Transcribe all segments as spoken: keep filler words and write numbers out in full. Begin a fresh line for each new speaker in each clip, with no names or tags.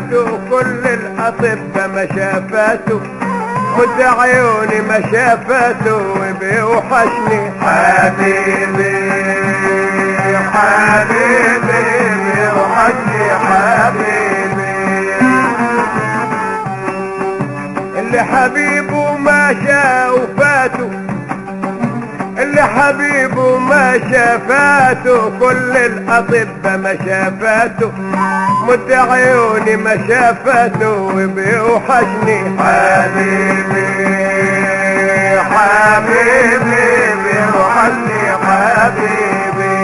شافاته كل الأطباء ما شافاته مد عيوني ما شافاته وبيوحشني حبيبي حبيبي بيوحشني حبيبي اللي حبيبه ما شافاته اللي حبيبه ما شافاته كل الأطباء ما شافاته مد عيوني ما شافاته وبيوحشني حبيبي حبيبي بيوحشني حبيبي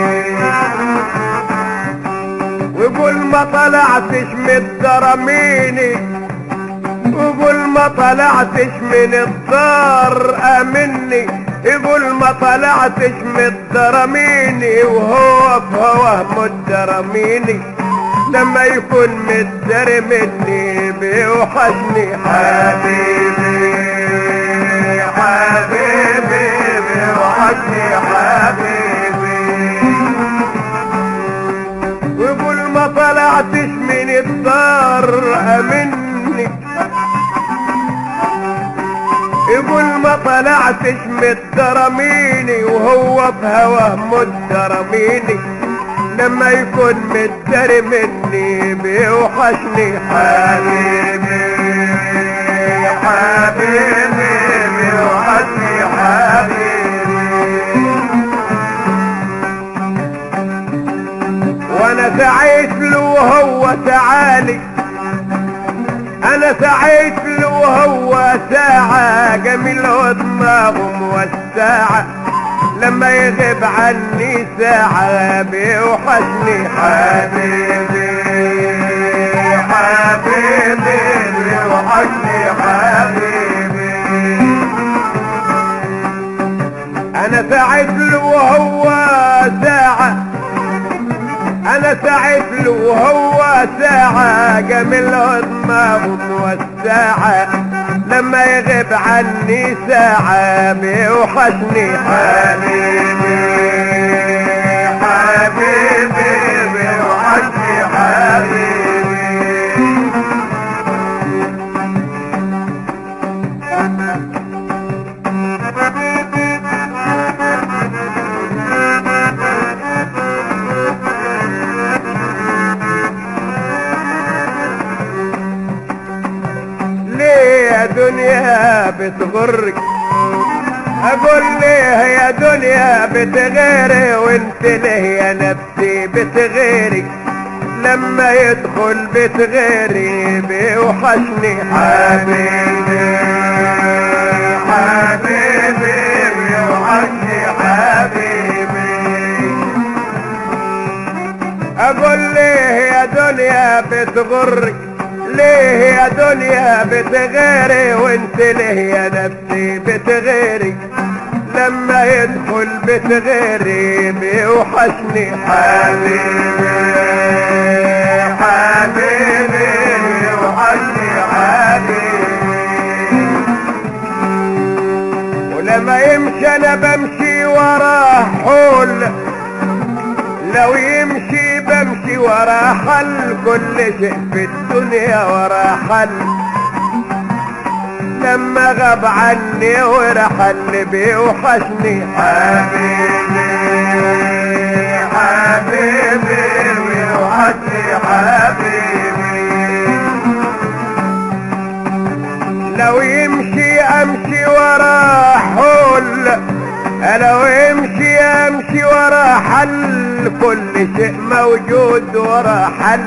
وقول ما طلعتش من الدرميني وقول ما طلعتش من الدار امني يقول ما طلعتش من الدرميني وهو في هواه مدرميني لما يكون متدري مني بيوحشني حبيبي حبيبي بيوحشني حبيبي ويقول ما طلعتش من الدار امني يقول ما طلعتش متدرميني وهو في هواه متدرميني لما يكون متدري مني بيوحشني حبيبي حبيبي بيوحشني حبيبي وانا سعيت له وهو تعالي انا سعيت له وهو ساعة جميل ودماغه موسعة لما يغيب عني ساعة بيوحشني حبيبي حبيبي بيوحشني حبيبي انا سعيت له وهو ساعة انا سعيت له وهو ساعة جميل دماغه موسعة لما يغيب عني ساعة بيوحشني حبيبي حبيبي بيوحشني حبيبي يا دنيا بتغرك اقول ليه يا دنيا بتغيري وانت ليه يا نفسي بتغيري لما يدخل بتغيري بيوحشني حبيبي حبيبي بيوحشني حبيبي اقول ليه يا دنيا بتغرك ليه يا دنيا بتغيري وانت ليه يا نفسي بتغيري لما يدخل بتغيري بيوحشني حبيبي حبيبي بيوحشني حبيبي ولما يمشي انا بمشي وراه حول لو يمشي بمشي ورا حل كل شيء في الدنيا ورا حل لما غاب عني ورحل بيوحشني حبيبي حبيبي بيوحشني حبيبي لو يمشي امشي ورا حول لو يمشي امشي ورا حل كل شيء موجود ورا حل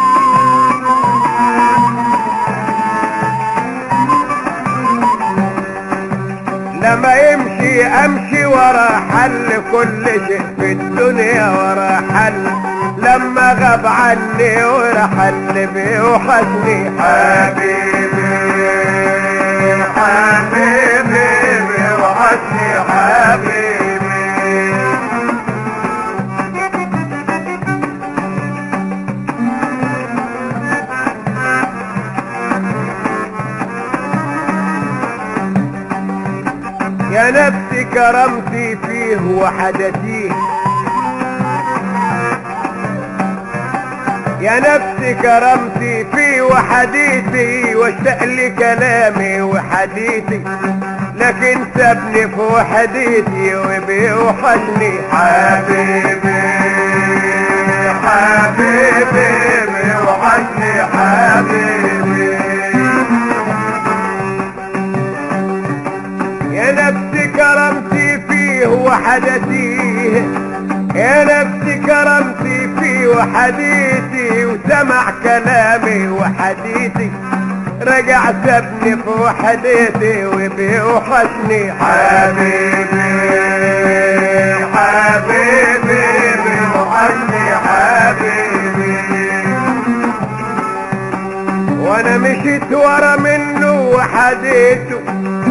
لما يمشي امشي ورا حل كل شيء في الدنيا ورا حل لما غاب عني ورحل بيوحشني حبيبي حبيبي بيوحشني حبيبي يا نفسي كرمتي فيه وحدتيه يا نفسي كرمتي في وحديثي واشتاق لكلامي وحديثي، لكن سابني في وحديتي وبيوحشني حبيبي حبيبي بيوحشني حبيبي. يا نفسي كرمتي فيه وحدتيه، يا نفسي كرمتي فيه وحديثي وسمع كلامي وحديثي، رجع سابني في وحدتي وبيوحشني حبيبي حبيبي بيوحشني حبيبي. وانا مشيت ورا منه وحديته،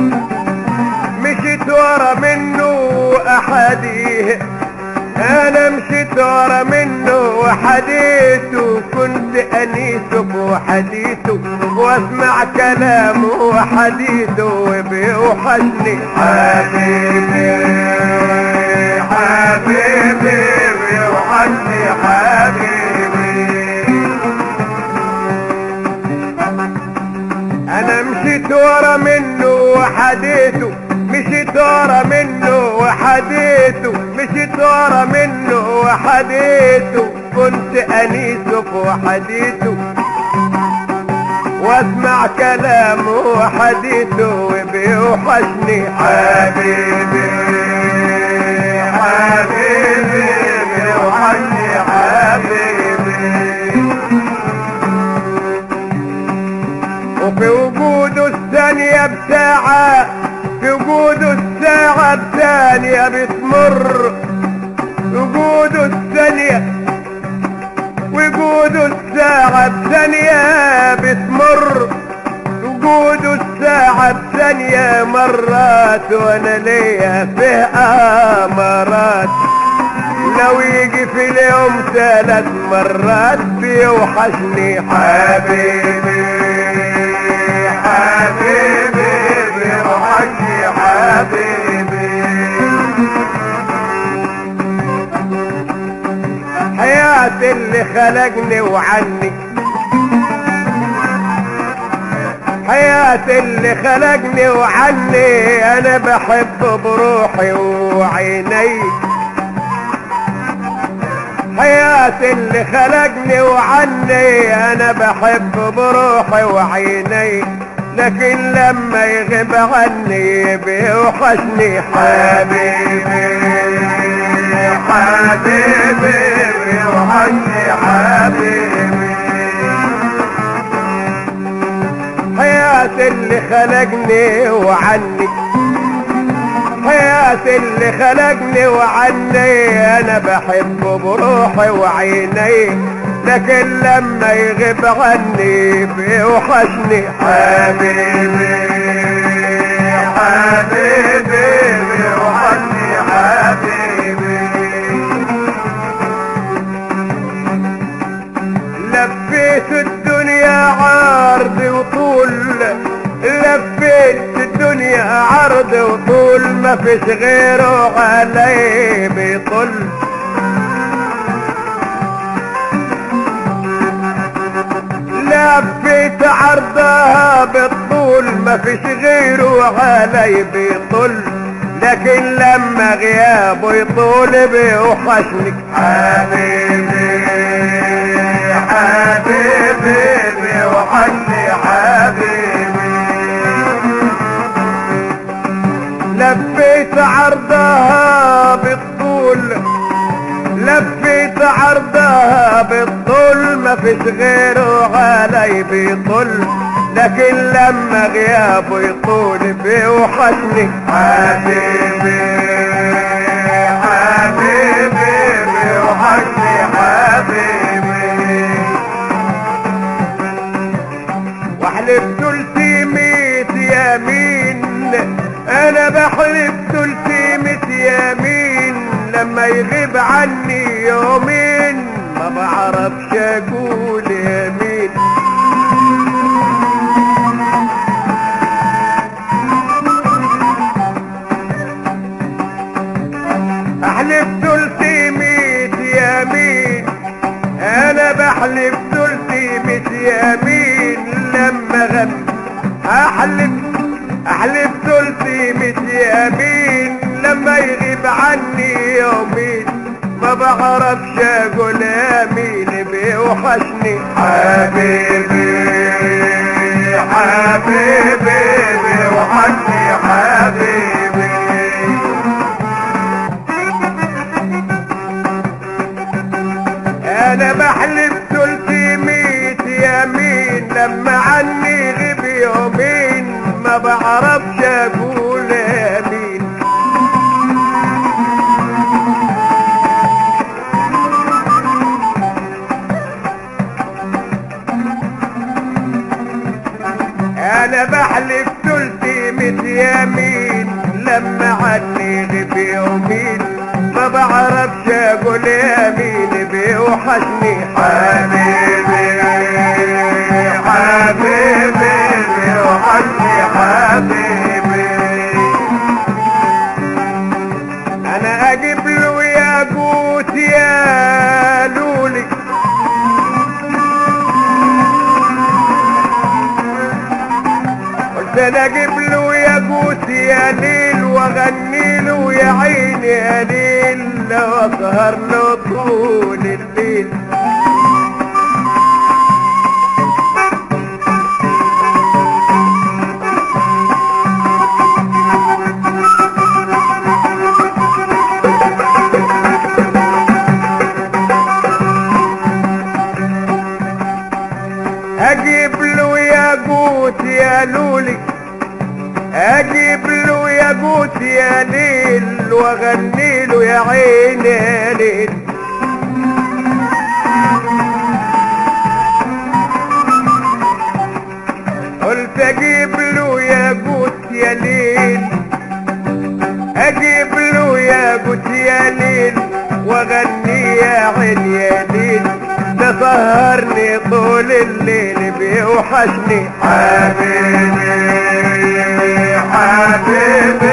مشيت ورا منه وأحاديه، انا مشيت ورا منه وحديته، كنت انيسه بوحديته واسمع كلامه وحديته وبيوحشني حبيبي حبيبي بيوحشني حبيبي. انا مشيت ورا منه وحديته، مشيت ورا منه وحديته، مشيت ورا منه وحديته، كنت انيسه في وحديته واسمع كلامه وحديته وبيوحشني حبيبي حبيبي بيوحشني حبيبي. وفي وجوده الثانية بساعة، في وجوده الساعة الثانية بتمر، وجوده الثانية وجوده الساعة الثانية بتمر، وجوده الساعة الثانية مرات وانا ليا فيه امارات، لو يجي في اليوم ثلاث مرات بيوحشني حبيبي حبيبي بيوحشني حبيبي. حياتي اللي خلقني وعني، حياتي اللي خلقني وعني، انا بحب بروحي وعيني، حياتي اللي خلقني وعني، انا بحب بروحي وعيني، لكن لما يغيب عني بيوحشني حبيبي حبيبي بيوحشني حبيبي. حياتي اللي خلقني وعني، حياتي اللي خلقني وعني، انا بحب بروحي وعيني، لكن لما يغيب عني بيوحشني حبيبي حبيبي بيوحشني حبيبي. لفيت الدنيا عرض وطول، لفيت الدنيا عرض وطول، ما فيش غيره علي بيطل، لفيت عرضها بالطول، ما فيش غيره علي بيطل، لكن لما غيابه يطول بيوحشني حبيبي حبيبي بيوحشني حبيبي. لفيت عرضها بالطول، لفيت عرضها بالطول، ما فيش غيره علي بيطل، لكن لما غيابه يطول بيوحشني حبيبي حبيبي بيوحشني حبيبي. واحلف تلتي ميت يمين، انا بحلف تلتي ميت يمين، لما يغيب عني يومين ما بعرفش اقول يمين. احلف تلتي ميت يمين، انا بحلف احلف احلف ثلثي ميت يمين لما يغيب عني يومين ما بعرفش اقول امين بيوحشني حبيبي حبيبي بيوحشني حبيبي. انا بحلف ثلثي ميت يمين لما عني غيب يومين ما بعرفش اقول امين. انا بحلف ثلثي ميت يمين لما عني غيب يومين ما بعرفش اقول يمين بيوحشني حبيبي حبيبي بيوحشني حبيبي. انا اجيب له ياقوت يا لولي قلت انا اجيب له ياقوت يا ليل واغني له يا عيني يا ليل واسهر له طول الليل. اجيب له ياقوت يا لولي اجيب له ياقوت يا ليل واغني له يا عيني يا ليل. قلت اجيب له ياقوت يا ليل اجيب له ياقوت يا ليل واغني يا عيني يا ليل تسهرني طول الليل بيوحشني حبيبي حبيبي